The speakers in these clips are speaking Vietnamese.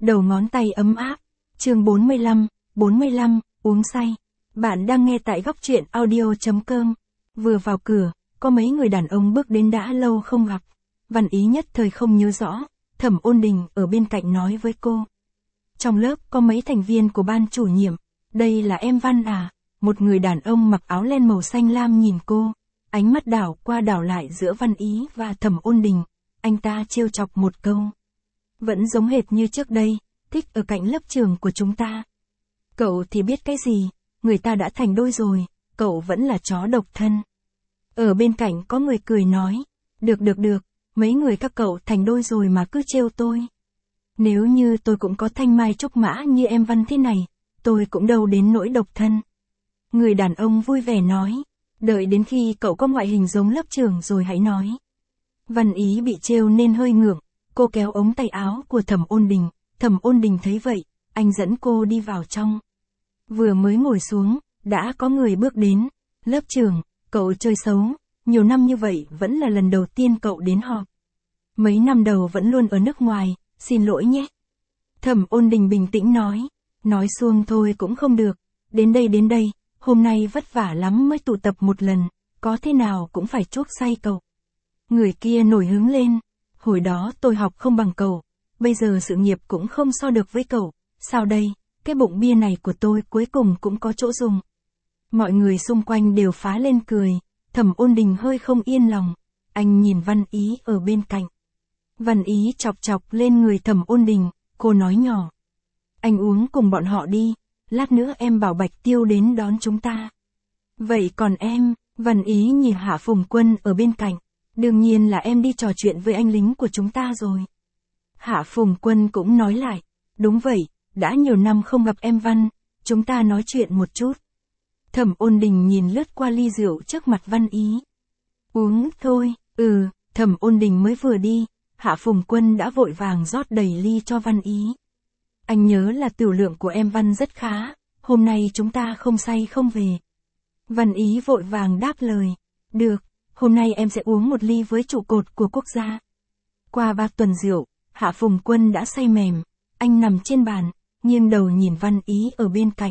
đầu ngón tay ấm áp. Chương 45, uống say. Bạn đang nghe tại góc truyện audio.com. Vừa vào cửa, có mấy người đàn ông bước đến đã lâu không gặp. Văn Ý nhất thời không nhớ rõ, Thẩm Ôn Đình ở bên cạnh nói với cô. Trong lớp có mấy thành viên của ban chủ nhiệm, đây là em Văn à? Một người đàn ông mặc áo len màu xanh lam nhìn cô, ánh mắt đảo qua đảo lại giữa Văn Ý và Thẩm Ôn Đình, anh ta trêu chọc một câu. Vẫn giống hệt như trước đây, thích ở cạnh lớp trường của chúng ta. Cậu thì biết cái gì, người ta đã thành đôi rồi, cậu vẫn là chó độc thân. Ở bên cạnh có người cười nói, được, mấy người các cậu thành đôi rồi mà cứ trêu tôi. Nếu như tôi cũng có thanh mai trúc mã như em Văn thế này, tôi cũng đâu đến nỗi độc thân. Người đàn ông vui vẻ nói, đợi đến khi cậu có ngoại hình giống lớp trưởng rồi hãy nói. Văn Ý bị trêu nên hơi ngượng, cô kéo ống tay áo của Thẩm Ôn Đình thấy vậy, anh dẫn cô đi vào trong. Vừa mới ngồi xuống, đã có người bước đến, lớp trưởng, cậu chơi xấu, nhiều năm như vậy vẫn là lần đầu tiên cậu đến họp. Mấy năm đầu vẫn luôn ở nước ngoài, xin lỗi nhé. Thẩm Ôn Đình bình tĩnh nói xuông thôi cũng không được, đến đây, hôm nay vất vả lắm mới tụ tập một lần, có thế nào cũng phải chuốc say cậu. Người kia nổi hứng lên, hồi đó tôi học không bằng cậu, bây giờ sự nghiệp cũng không so được với cậu, sao đây, cái bụng bia này của tôi cuối cùng cũng có chỗ dùng. Mọi người xung quanh đều phá lên cười, Thẩm Ôn Đình hơi không yên lòng, anh nhìn Văn Ý ở bên cạnh. Văn Ý chọc lên người Thẩm Ôn Đình, cô nói nhỏ. Anh uống cùng bọn họ đi, lát nữa em bảo Bạch Tiêu đến đón chúng ta. Vậy còn em, Văn Ý nhìn Hạ Phùng Quân ở bên cạnh, đương nhiên là em đi trò chuyện với anh lính của chúng ta rồi. Hạ Phùng Quân cũng nói lại, đúng vậy, đã nhiều năm không gặp em Văn, chúng ta nói chuyện một chút. Thẩm Ôn Đình nhìn lướt qua ly rượu trước mặt Văn Ý. Uống thôi, Thẩm Ôn Đình mới vừa đi, Hạ Phùng Quân đã vội vàng rót đầy ly cho Văn Ý. Anh nhớ là tiểu lượng của em Văn rất khá, hôm nay chúng ta không say không về. Văn Ý vội vàng đáp lời, được, hôm nay em sẽ uống một ly với trụ cột của quốc gia. Qua 3 tuần rượu, Hạ Phùng Quân đã say mềm, anh nằm trên bàn, nghiêng đầu nhìn Văn Ý ở bên cạnh.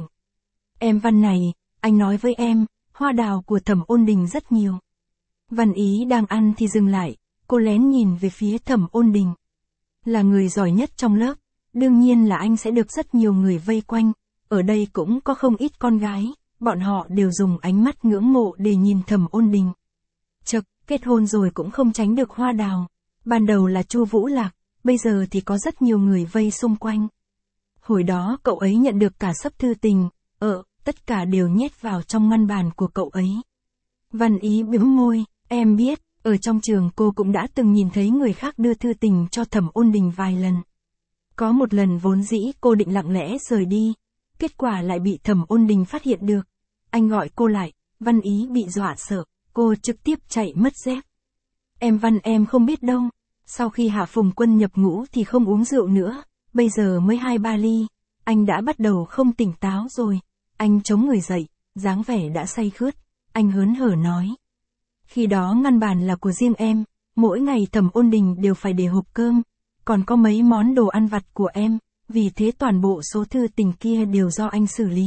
Em Văn này, anh nói với em, hoa đào của Thẩm Ôn Đình rất nhiều. Văn Ý đang ăn thì dừng lại, cô lén nhìn về phía Thẩm Ôn Đình. Là người giỏi nhất trong lớp, đương nhiên là anh sẽ được rất nhiều người vây quanh, ở đây cũng có không ít con gái, bọn họ đều dùng ánh mắt ngưỡng mộ để nhìn Thẩm Ôn Đình. Chậc, kết hôn rồi cũng không tránh được hoa đào, ban đầu là Chu Vũ Lạc, bây giờ thì có rất nhiều người vây xung quanh. Hồi đó cậu ấy nhận được cả xấp thư tình, tất cả đều nhét vào trong ngăn bàn của cậu ấy. Văn Ý bĩu môi, em biết, ở trong trường cô cũng đã từng nhìn thấy người khác đưa thư tình cho Thẩm Ôn Đình vài lần. Có một lần vốn dĩ cô định lặng lẽ rời đi, kết quả lại bị Thẩm Ôn Đình phát hiện được. Anh gọi cô lại, Văn Ý bị dọa sợ, cô trực tiếp chạy mất dép. Em Văn em không biết đâu, sau khi Hạ Phùng Quân nhập ngũ thì không uống rượu nữa, bây giờ mới 2-3 ly, anh đã bắt đầu không tỉnh táo rồi. Anh chống người dậy, dáng vẻ đã say khướt, anh hớn hở nói. Khi đó ngăn bàn là của riêng em, mỗi ngày Thẩm Ôn Đình đều phải để hộp cơm, còn có mấy món đồ ăn vặt của em, vì thế toàn bộ số thư tình kia đều do anh xử lý.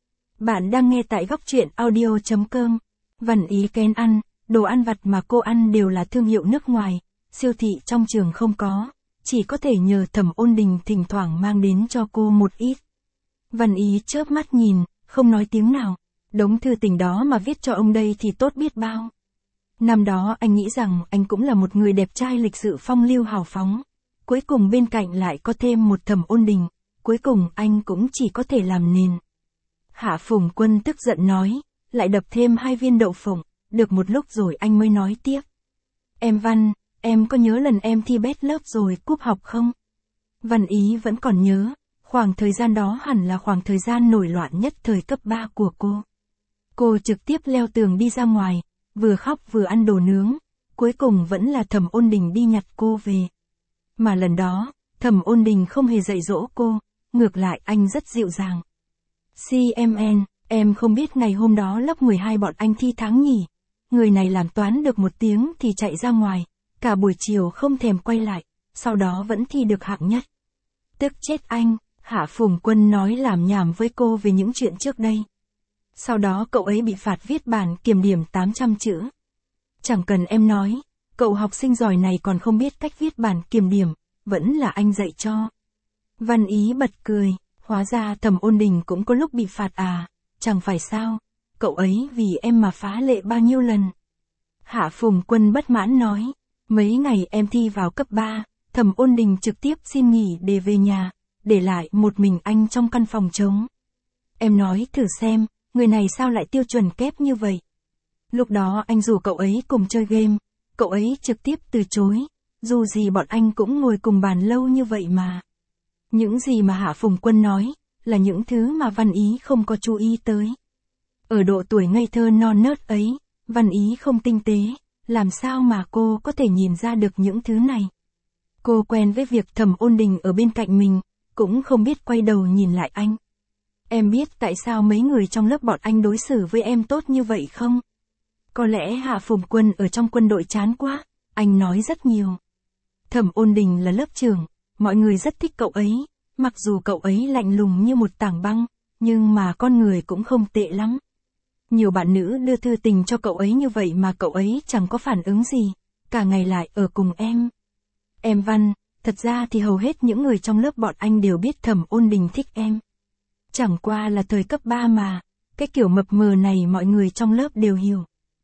Bạn đang nghe tại góc truyện audio.com. Văn Ý kén ăn, đồ ăn vặt mà cô ăn đều là thương hiệu nước ngoài, siêu thị trong trường không có, chỉ có thể nhờ Thẩm Ôn Đình thỉnh thoảng mang đến cho cô một ít. Văn Ý chớp mắt nhìn, không nói tiếng nào, đống thư tình đó mà viết cho ông đây thì tốt biết bao. Năm đó anh nghĩ rằng anh cũng là một người đẹp trai lịch sự phong lưu hào phóng, cuối cùng bên cạnh lại có thêm một Thẩm Ôn Đình, cuối cùng anh cũng chỉ có thể làm nền. Hạ Phùng Quân tức giận nói, lại đập thêm 2 viên đậu phộng, được một lúc rồi anh mới nói tiếp. Em Văn, em có nhớ lần em thi bét lớp rồi cúp học không? Văn Ý vẫn còn nhớ, khoảng thời gian đó hẳn là khoảng thời gian nổi loạn nhất thời cấp 3 của cô. Cô trực tiếp leo tường đi ra ngoài, vừa khóc vừa ăn đồ nướng, cuối cùng vẫn là Thẩm Ôn Đình đi nhặt cô về. Mà lần đó, Thẩm Ôn Đình không hề dạy dỗ cô, ngược lại anh rất dịu dàng. CMN, em không biết ngày hôm đó lớp 12 bọn anh thi tháng nhỉ? Người này làm toán được 1 tiếng thì chạy ra ngoài, cả buổi chiều không thèm quay lại, sau đó vẫn thi được hạng nhất. Tức chết anh, Hạ Phùng Quân nói lảm nhảm với cô về những chuyện trước đây. Sau đó cậu ấy bị phạt viết bản kiểm điểm 800 chữ. Chẳng cần em nói, cậu học sinh giỏi này còn không biết cách viết bản kiểm điểm, vẫn là anh dạy cho. Văn Ý bật cười, hóa ra Thẩm Ôn Đình cũng có lúc bị phạt à, chẳng phải sao, cậu ấy vì em mà phá lệ bao nhiêu lần. Hạ Phùng Quân bất mãn nói, mấy ngày em thi vào cấp 3, Thẩm Ôn Đình trực tiếp xin nghỉ để về nhà, để lại một mình anh trong căn phòng trống. Em nói thử xem, người này sao lại tiêu chuẩn kép như vậy. Lúc đó anh rủ cậu ấy cùng chơi game, cậu ấy trực tiếp từ chối, dù gì bọn anh cũng ngồi cùng bàn lâu như vậy mà. Những gì mà Hạ Phùng Quân nói, là những thứ mà Văn Ý không có chú ý tới. Ở độ tuổi ngây thơ non nớt ấy, Văn Ý không tinh tế, làm sao mà cô có thể nhìn ra được những thứ này. Cô quen với việc Thẩm Ôn Đình ở bên cạnh mình, cũng không biết quay đầu nhìn lại anh. Em biết tại sao mấy người trong lớp bọn anh đối xử với em tốt như vậy không? Có lẽ Hạ Phùng Quân ở trong quân đội chán quá, anh nói rất nhiều. Thẩm Ôn Đình là lớp trưởng, mọi người rất thích cậu ấy, mặc dù cậu ấy lạnh lùng như một tảng băng, nhưng mà con người cũng không tệ lắm. Nhiều bạn nữ đưa thư tình cho cậu ấy như vậy mà cậu ấy chẳng có phản ứng gì, cả ngày lại ở cùng em. Em Văn, thật ra thì hầu hết những người trong lớp bọn anh đều biết Thẩm Ôn Đình thích em. Chẳng qua là thời cấp 3 mà, cái kiểu mập mờ này mọi người trong lớp đều hiểu.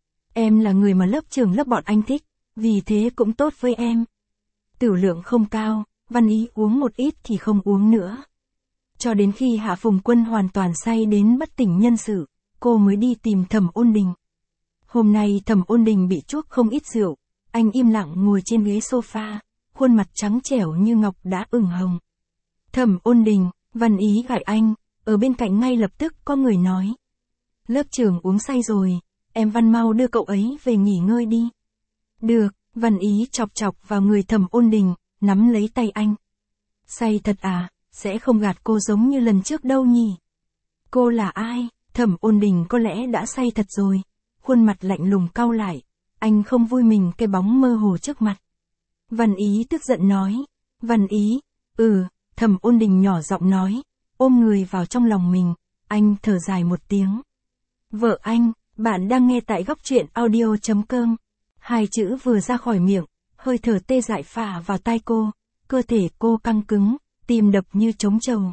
Em là người mà lớp trưởng lớp bọn anh thích, vì thế cũng tốt với em. Tửu lượng không cao, Văn Ý uống một ít thì không uống nữa. Cho đến khi Hạ Phùng Quân hoàn toàn say đến bất tỉnh nhân sự, cô mới đi tìm Thẩm Ôn Đình. Hôm nay Thẩm Ôn Đình bị chuốc không ít rượu, anh im lặng ngồi trên ghế sofa, khuôn mặt trắng trẻo như ngọc đã ửng hồng. Thẩm Ôn Đình, Văn Ý gọi anh, ở bên cạnh ngay lập tức có người nói. Lớp trưởng uống say rồi, em Văn mau đưa cậu ấy về nghỉ ngơi đi. Được, Văn Ý chọc chọc vào người Thẩm Ôn Đình, nắm lấy tay anh. Say thật à, sẽ không gạt cô giống như lần trước đâu nhỉ. Cô là ai? Thẩm Ôn Đình có lẽ đã say thật rồi. Khuôn mặt lạnh lùng cau lại, anh không vui mình cái bóng mơ hồ trước mặt. Văn Ý tức giận nói. Văn Ý, Thẩm Ôn Đình nhỏ giọng nói, ôm người vào trong lòng mình, anh thở dài một tiếng. Vợ anh, bạn đang nghe tại góc truyện audio.com. Hai chữ vừa ra khỏi miệng, hơi thở tê dại phả vào tai cô, cơ thể cô căng cứng, tim đập như trống trầu.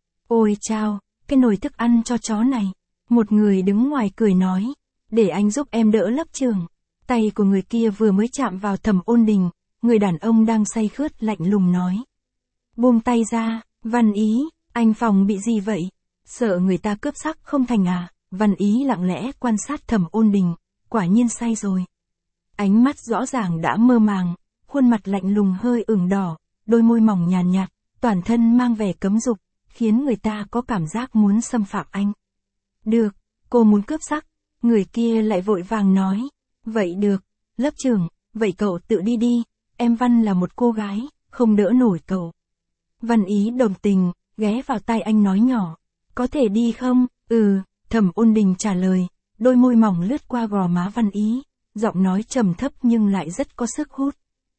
Ôi chao, cái nồi thức ăn cho chó này. Một người đứng ngoài cười nói, để anh giúp em đỡ lớp trưởng. Tay của người kia vừa mới chạm vào Thẩm Ôn Đình, người đàn ông đang say khướt lạnh lùng nói. Buông tay ra, Văn Ý, anh phòng bị gì vậy? Sợ người ta cướp sắc không thành à? Văn Ý lặng lẽ quan sát Thẩm Ôn Đình, quả nhiên say rồi. Ánh mắt rõ ràng đã mơ màng, khuôn mặt lạnh lùng hơi ửng đỏ, đôi môi mỏng nhàn nhạt, toàn thân mang vẻ cấm dục, khiến người ta có cảm giác muốn xâm phạm anh. Được, cô muốn cướp sắc, người kia lại vội vàng nói. Vậy được, lớp trưởng, vậy cậu tự đi đi, em Văn là một cô gái, không đỡ nổi cậu. Văn Ý đồng tình, ghé vào tai anh nói nhỏ. Có thể đi không? Thẩm Ôn Đình trả lời, đôi môi mỏng lướt qua gò má Văn Ý, giọng nói trầm thấp nhưng lại rất có sức hút.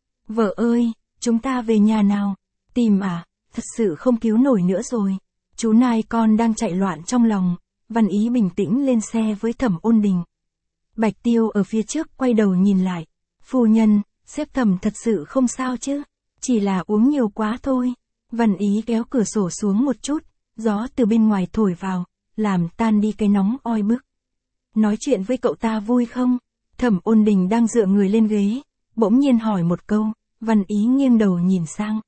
Vợ ơi, chúng ta về nhà nào? Tìm à? Thật sự không cứu nổi nữa rồi. Chú nai con đang chạy loạn trong lòng. Văn Ý bình tĩnh lên xe với Thẩm Ôn Đình. Bạch Tiêu ở phía trước quay đầu nhìn lại. Phu nhân, sếp Thẩm thật sự không sao chứ? Chỉ là uống nhiều quá thôi. Văn Ý kéo cửa sổ xuống một chút, gió từ bên ngoài thổi vào, làm tan đi cái nóng oi bức. Nói chuyện với cậu ta vui không? Thẩm Ôn Đình đang dựa người lên ghế, bỗng nhiên hỏi một câu, Văn Ý nghiêng đầu nhìn sang.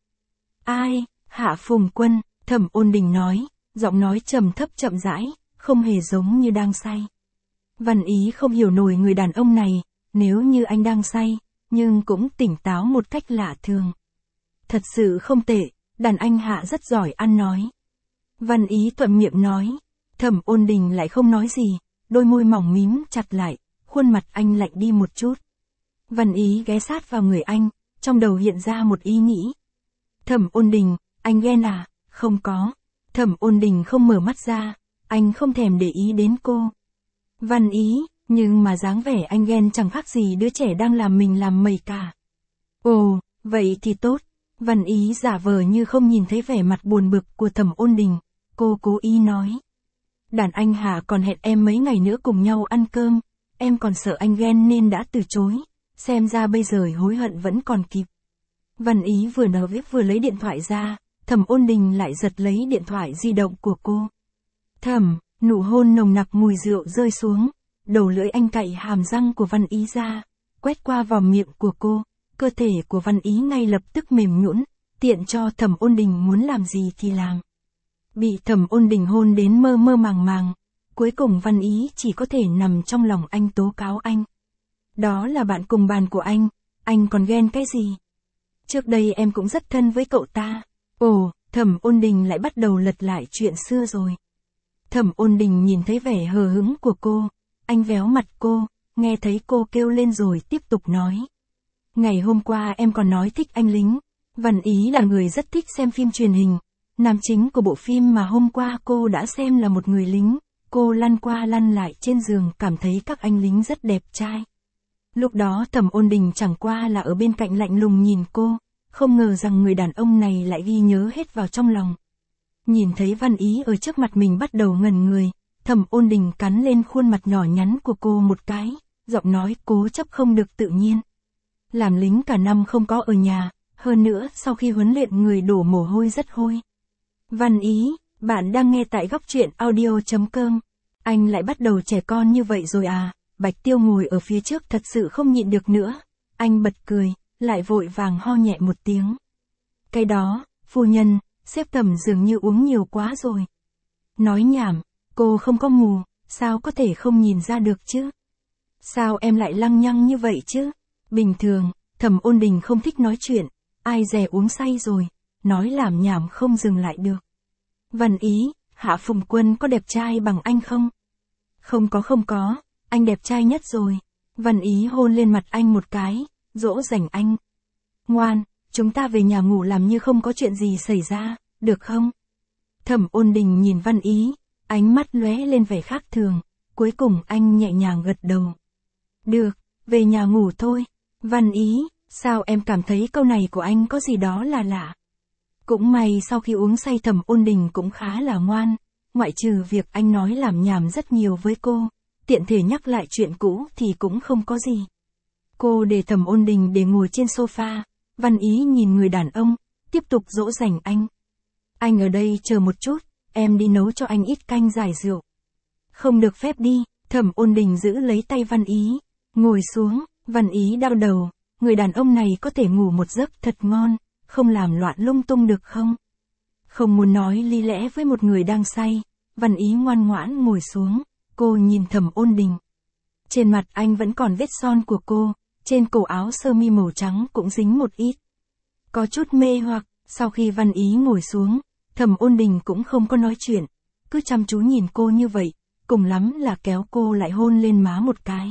Ai? Hạ Phùng Quân, Thẩm Ôn Đình nói, giọng nói trầm thấp chậm rãi, không hề giống như đang say. Văn Ý không hiểu nổi người đàn ông này, nếu như anh đang say, nhưng cũng tỉnh táo một cách lạ thường. Thật sự không tệ, đàn anh Hạ rất giỏi ăn nói. Văn Ý thuận miệng nói, Thẩm Ôn Đình lại không nói gì, đôi môi mỏng mím chặt lại, khuôn mặt anh lạnh đi một chút. Văn Ý ghé sát vào người anh, trong đầu hiện ra một ý nghĩ. Thẩm Ôn Đình, anh ghen à? Không có. Thẩm Ôn Đình không mở mắt ra, anh không thèm để ý đến cô. Văn Ý, nhưng mà dáng vẻ anh ghen chẳng khác gì đứa trẻ đang làm mình làm mẩy cả. Ồ, vậy thì tốt. Văn Ý giả vờ như không nhìn thấy vẻ mặt buồn bực của Thẩm Ôn Đình, cô cố ý nói. Đàn anh Hà còn hẹn em mấy ngày nữa cùng nhau ăn cơm, em còn sợ anh ghen nên đã từ chối, xem ra bây giờ hối hận vẫn còn kịp. Văn Ý vừa nói vừa lấy điện thoại ra, Thẩm Ôn Đình lại giật lấy điện thoại di động của cô. Thẩm, nụ hôn nồng nặc mùi rượu rơi xuống, đầu lưỡi anh cạy hàm răng của Văn Ý ra, quét qua vào miệng của cô, cơ thể của Văn Ý ngay lập tức mềm nhũn, tiện cho Thẩm Ôn Đình muốn làm gì thì làm. Bị Thẩm Ôn Đình hôn đến mơ mơ màng màng, cuối cùng Văn Ý chỉ có thể nằm trong lòng anh tố cáo anh. Đó là bạn cùng bàn của anh còn ghen cái gì? Trước đây em cũng rất thân với cậu ta. Ồ, Thẩm Ôn Đình lại bắt đầu lật lại chuyện xưa rồi. Thẩm Ôn Đình nhìn thấy vẻ hờ hững của cô, anh véo mặt cô, nghe thấy cô kêu lên rồi tiếp tục nói. Ngày hôm qua em còn nói thích anh lính. Văn Ý là người rất thích xem phim truyền hình. Nam chính của bộ phim mà hôm qua cô đã xem là một người lính, cô lăn qua lăn lại trên giường cảm thấy các anh lính rất đẹp trai. Lúc đó Thẩm Ôn Đình chẳng qua là ở bên cạnh lạnh lùng nhìn cô, không ngờ rằng người đàn ông này lại ghi nhớ hết vào trong lòng. Nhìn thấy Văn Ý ở trước mặt mình bắt đầu ngẩn người, Thẩm Ôn Đình cắn lên khuôn mặt nhỏ nhắn của cô một cái, giọng nói cố chấp không được tự nhiên. Làm lính cả năm không có ở nhà, hơn nữa sau khi huấn luyện người đổ mồ hôi rất hôi. Văn Ý, bạn đang nghe tại góc truyện audio.com. Anh lại bắt đầu trẻ con như vậy rồi à? Bạch Tiêu ngồi ở phía trước thật sự không nhịn được nữa. Anh bật cười, lại vội vàng ho nhẹ một tiếng. Cái đó, phu nhân, sếp Thẩm dường như uống nhiều quá rồi. Nói nhảm, cô không có mù, sao có thể không nhìn ra được chứ? Sao em lại lăng nhăng như vậy chứ? Bình thường, Thẩm Ôn Đình không thích nói chuyện, ai dè uống say rồi, nói làm nhảm không dừng lại được. Văn Ý, Hạ Phùng Quân có đẹp trai bằng anh không? Không có, anh đẹp trai nhất rồi. Văn Ý hôn lên mặt anh một cái, dỗ dành anh. Ngoan, chúng ta về nhà ngủ làm như không có chuyện gì xảy ra, được không? Thẩm Ôn Đình nhìn Văn Ý, ánh mắt lóe lên vẻ khác thường, cuối cùng anh nhẹ nhàng gật đầu. Được, về nhà ngủ thôi. Văn Ý, sao em cảm thấy câu này của anh có gì đó là lạ? Cũng may sau khi uống say Thẩm Ôn Đình cũng khá là ngoan, ngoại trừ việc anh nói làm nhảm rất nhiều với cô, tiện thể nhắc lại chuyện cũ thì cũng không có gì. Cô để Thẩm Ôn Đình để ngồi trên sofa, Văn Ý nhìn người đàn ông, tiếp tục dỗ dành anh. Anh ở đây chờ một chút, em đi nấu cho anh ít canh giải rượu. Không được phép đi, Thẩm Ôn Đình giữ lấy tay Văn Ý, ngồi xuống, Văn Ý đau đầu, người đàn ông này có thể ngủ một giấc thật ngon, không làm loạn lung tung được không? Không muốn nói lý lẽ với một người đang say, Văn Ý ngoan ngoãn ngồi xuống, cô nhìn Thẩm Ôn Đình. Trên mặt anh vẫn còn vết son của cô, trên cổ áo sơ mi màu trắng cũng dính một ít. Có chút mê hoặc, sau khi Văn Ý ngồi xuống, Thẩm Ôn Đình cũng không có nói chuyện, cứ chăm chú nhìn cô như vậy, cùng lắm là kéo cô lại hôn lên má một cái.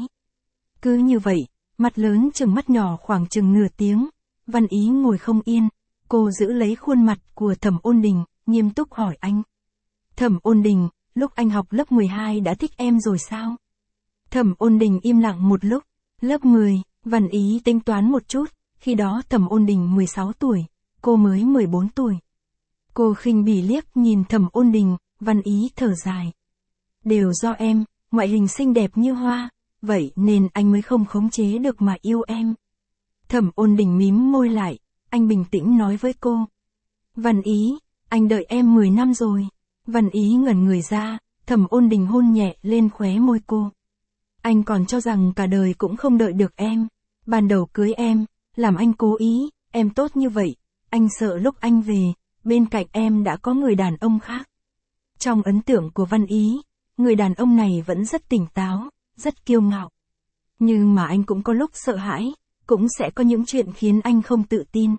Cứ như vậy, mặt lớn chừng mắt nhỏ khoảng chừng nửa tiếng, Văn Ý ngồi không yên, cô giữ lấy khuôn mặt của Thẩm Ôn Đình, nghiêm túc hỏi anh. Thẩm Ôn Đình, lúc anh học lớp 12 đã thích em rồi sao? Thẩm Ôn Đình im lặng một lúc, lớp 10, Văn Ý tính toán một chút, khi đó Thẩm Ôn Đình 16 tuổi, cô mới 14 tuổi. Cô khinh bỉ liếc nhìn Thẩm Ôn Đình, Văn Ý thở dài. Đều do em, ngoại hình xinh đẹp như hoa, vậy nên anh mới không khống chế được mà yêu em. Thẩm Ôn Đình mím môi lại, anh bình tĩnh nói với cô. Văn Ý, anh đợi em 10 năm rồi. Văn Ý ngẩn người ra, Thẩm Ôn Đình hôn nhẹ lên khóe môi cô. Anh còn cho rằng cả đời cũng không đợi được em. Ban đầu cưới em, làm anh cố ý, em tốt như vậy, anh sợ lúc anh về, bên cạnh em đã có người đàn ông khác. Trong ấn tượng của Văn Ý, người đàn ông này vẫn rất tỉnh táo, rất kiêu ngạo. Nhưng mà anh cũng có lúc sợ hãi, cũng sẽ có những chuyện khiến anh không tự tin.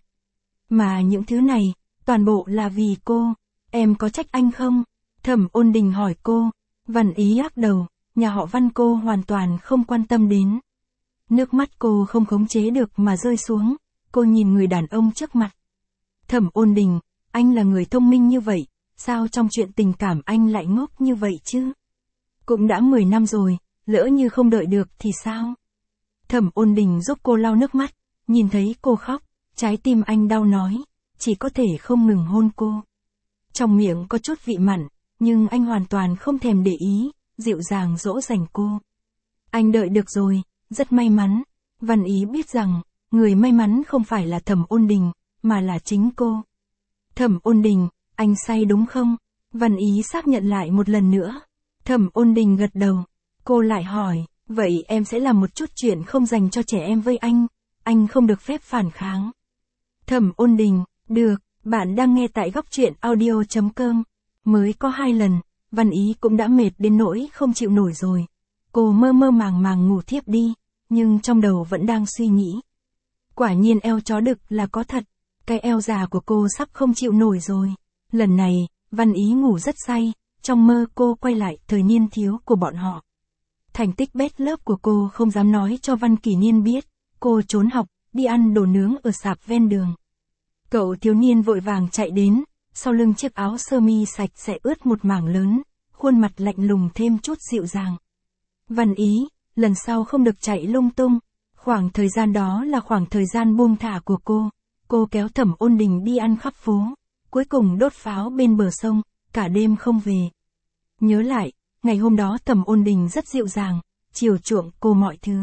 Mà những thứ này, toàn bộ là vì cô, em có trách anh không? Thẩm Ôn Đình hỏi cô, Văn Ý lắc đầu, nhà họ Văn cô hoàn toàn không quan tâm đến. Nước mắt cô không khống chế được mà rơi xuống, cô nhìn người đàn ông trước mặt. Thẩm Ôn Đình, anh là người thông minh như vậy, sao trong chuyện tình cảm anh lại ngốc như vậy chứ? Cũng đã 10 năm rồi, lỡ như không đợi được thì sao? Thẩm Ôn Đình giúp cô lau nước mắt, nhìn thấy cô khóc, trái tim anh đau nói, chỉ có thể không ngừng hôn cô. Trong miệng có chút vị mặn, nhưng anh hoàn toàn không thèm để ý, dịu dàng dỗ dành cô. Anh đợi được rồi, rất may mắn. Văn Ý biết rằng, người may mắn không phải là Thẩm Ôn Đình, mà là chính cô. Thẩm Ôn Đình, anh say đúng không? Văn Ý xác nhận lại một lần nữa. Thẩm Ôn Đình gật đầu. Cô lại hỏi, vậy em sẽ làm một chút chuyện không dành cho trẻ em với anh không được phép phản kháng. Thẩm Ôn Đình, được, bạn đang nghe tại góc truyện audio.com. Mới có 2 lần, Văn Ý cũng đã mệt đến nỗi không chịu nổi rồi. Cô mơ mơ màng màng ngủ thiếp đi, nhưng trong đầu vẫn đang suy nghĩ. Quả nhiên eo chó đực là có thật, cái eo già của cô sắp không chịu nổi rồi. Lần này, Văn Ý ngủ rất say, trong mơ cô quay lại thời niên thiếu của bọn họ. Thành tích bét lớp của cô không dám nói cho Văn Kỷ Niên biết, cô trốn học, đi ăn đồ nướng ở sạp ven đường. Cậu thiếu niên vội vàng chạy đến, sau lưng chiếc áo sơ mi sạch sẽ ướt một mảng lớn, khuôn mặt lạnh lùng thêm chút dịu dàng. Văn Ý, lần sau không được chạy lung tung. Khoảng thời gian đó là khoảng thời gian buông thả của cô kéo Thẩm Ôn Đình đi ăn khắp phố, cuối cùng đốt pháo bên bờ sông, cả đêm không về. Nhớ lại, ngày hôm đó Thẩm Ôn Đình rất dịu dàng, chiều chuộng cô mọi thứ.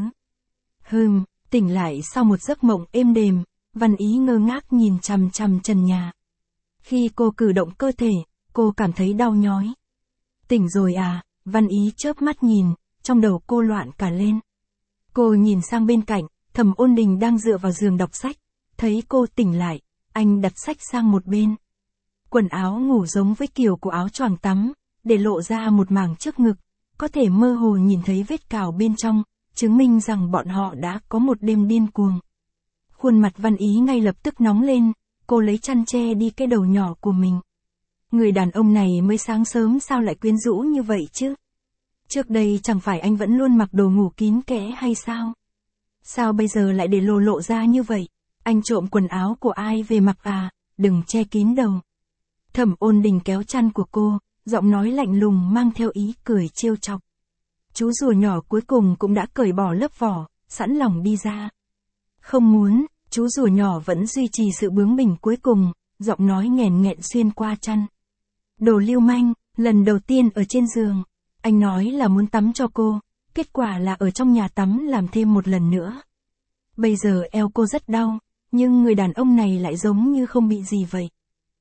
Tỉnh lại sau một giấc mộng êm đềm, Văn Ý ngơ ngác nhìn chằm chằm trần nhà. Khi cô cử động cơ thể, cô cảm thấy đau nhói. Tỉnh rồi à? Văn Ý chớp mắt nhìn, trong đầu cô loạn cả lên. Cô nhìn sang bên cạnh, Thẩm Ôn Đình đang dựa vào giường đọc sách. Thấy cô tỉnh lại, anh đặt sách sang một bên. Quần áo ngủ giống với kiểu của áo choàng tắm, để lộ ra một mảng trước ngực, có thể mơ hồ nhìn thấy vết cào bên trong, chứng minh rằng bọn họ đã có một đêm điên cuồng. Khuôn mặt Văn Ý ngay lập tức nóng lên, cô lấy chăn che đi cái đầu nhỏ của mình. Người đàn ông này mới sáng sớm sao lại quyến rũ như vậy chứ? Trước đây chẳng phải anh vẫn luôn mặc đồ ngủ kín kẽ hay sao? Sao bây giờ lại để lộ ra như vậy? Anh trộm quần áo của ai về mặc à? Đừng che kín đầu. Thẩm Ôn Đình kéo chăn của cô, giọng nói lạnh lùng mang theo ý cười trêu chọc. Chú rùa nhỏ cuối cùng cũng đã cởi bỏ lớp vỏ, sẵn lòng đi ra. Không muốn, chú rùa nhỏ vẫn duy trì sự bướng bỉnh cuối cùng, giọng nói nghẹn nghẹn xuyên qua chăn. Đồ lưu manh, lần đầu tiên ở trên giường, anh nói là muốn tắm cho cô, kết quả là ở trong nhà tắm làm thêm một lần nữa. Bây giờ eo cô rất đau, nhưng người đàn ông này lại giống như không bị gì vậy.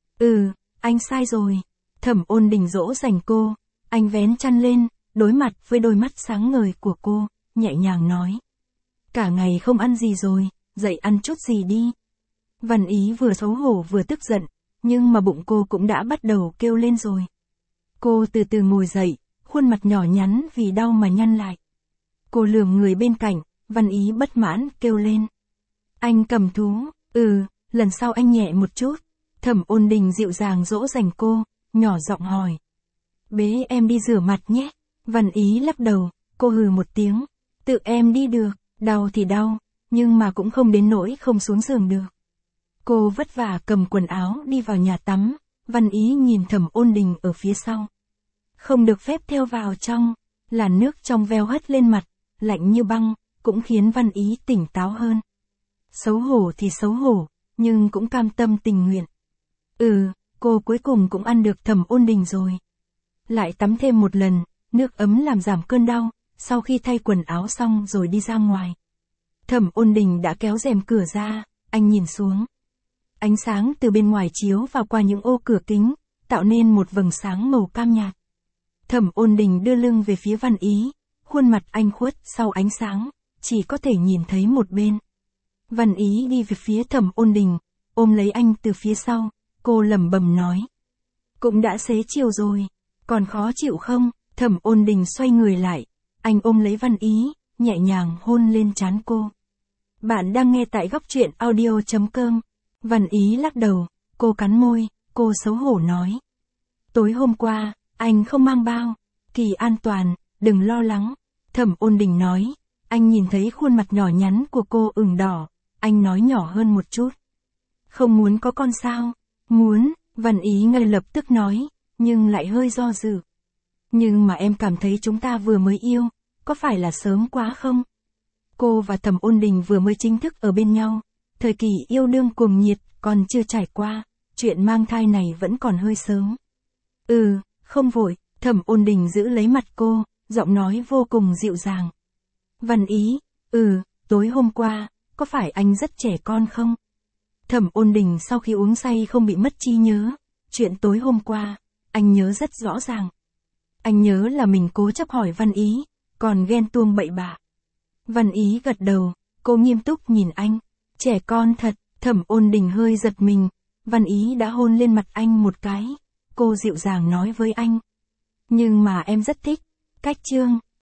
Anh sai rồi. Thẩm Ôn Đình dỗ dành cô, anh vén chăn lên, đối mặt với đôi mắt sáng ngời của cô, nhẹ nhàng nói. Cả ngày không ăn gì rồi, dậy ăn chút gì đi. Văn Ý vừa xấu hổ vừa tức giận, nhưng mà bụng cô cũng đã bắt đầu kêu lên rồi. Cô từ từ ngồi dậy, khuôn mặt nhỏ nhắn vì đau mà nhăn lại. Cô lườm người bên cạnh, Văn Ý bất mãn kêu lên. Anh cầm thú, lần sau anh nhẹ một chút. Thẩm Ôn Đình dịu dàng dỗ dành cô, nhỏ giọng hỏi. Bế em đi rửa mặt nhé. Văn Ý lắc đầu, cô hừ một tiếng. Tự em đi được, đau thì đau, nhưng mà cũng không đến nỗi không xuống giường được. Cô vất vả cầm quần áo đi vào nhà tắm, Văn Ý nhìn Thẩm Ôn Đình ở phía sau. Không được phép theo vào trong, làn nước trong veo hất lên mặt, lạnh như băng, cũng khiến Văn Ý tỉnh táo hơn. Xấu hổ thì xấu hổ, nhưng cũng cam tâm tình nguyện. Cô cuối cùng cũng ăn được Thẩm Ôn Đình rồi. Lại tắm thêm một lần, nước ấm làm giảm cơn đau, sau khi thay quần áo xong rồi đi ra ngoài. Thẩm Ôn Đình đã kéo rèm cửa ra, anh nhìn xuống. Ánh sáng từ bên ngoài chiếu vào qua những ô cửa kính, tạo nên một vầng sáng màu cam nhạt. Thẩm Ôn Đình đưa lưng về phía Văn Ý, khuôn mặt anh khuất sau ánh sáng, chỉ có thể nhìn thấy một bên. Văn Ý đi về phía Thẩm Ôn Đình, ôm lấy anh từ phía sau, cô lẩm bẩm nói. Cũng đã xế chiều rồi, còn khó chịu không? Thẩm Ôn Đình xoay người lại, anh ôm lấy Văn Ý, nhẹ nhàng hôn lên trán cô. Bạn đang nghe tại góc truyện audio.com. Văn Ý lắc đầu, cô cắn môi, cô xấu hổ nói. Tối hôm qua, anh không mang bao, Kỳ an toàn, đừng lo lắng. Thẩm Ôn Đình nói, anh nhìn thấy khuôn mặt nhỏ nhắn của cô ửng đỏ, anh nói nhỏ hơn một chút. Không muốn có con sao? Muốn, Văn Ý ngay lập tức nói, nhưng lại hơi do dự. Nhưng mà em cảm thấy chúng ta vừa mới yêu, có phải là sớm quá không? Cô và Thẩm Ôn Đình vừa mới chính thức ở bên nhau, thời kỳ yêu đương cuồng nhiệt còn chưa trải qua. chuyện mang thai này vẫn còn hơi sớm. Không vội, Thẩm Ôn Đình giữ lấy mặt cô, giọng nói vô cùng dịu dàng. Văn Ý, tối hôm qua, có phải anh rất trẻ con không? Thẩm Ôn Đình sau khi uống say không bị mất trí nhớ, chuyện tối hôm qua, anh nhớ rất rõ ràng. Anh nhớ là mình cố chấp hỏi Văn Ý, còn ghen tuông bậy bạ. Văn Ý gật đầu, cô nghiêm túc nhìn anh. Trẻ con thật, Thẩm Ôn Đình hơi giật mình. Văn Ý đã hôn lên mặt anh một cái. Cô dịu dàng nói với anh. Nhưng mà em rất thích, cách Trương,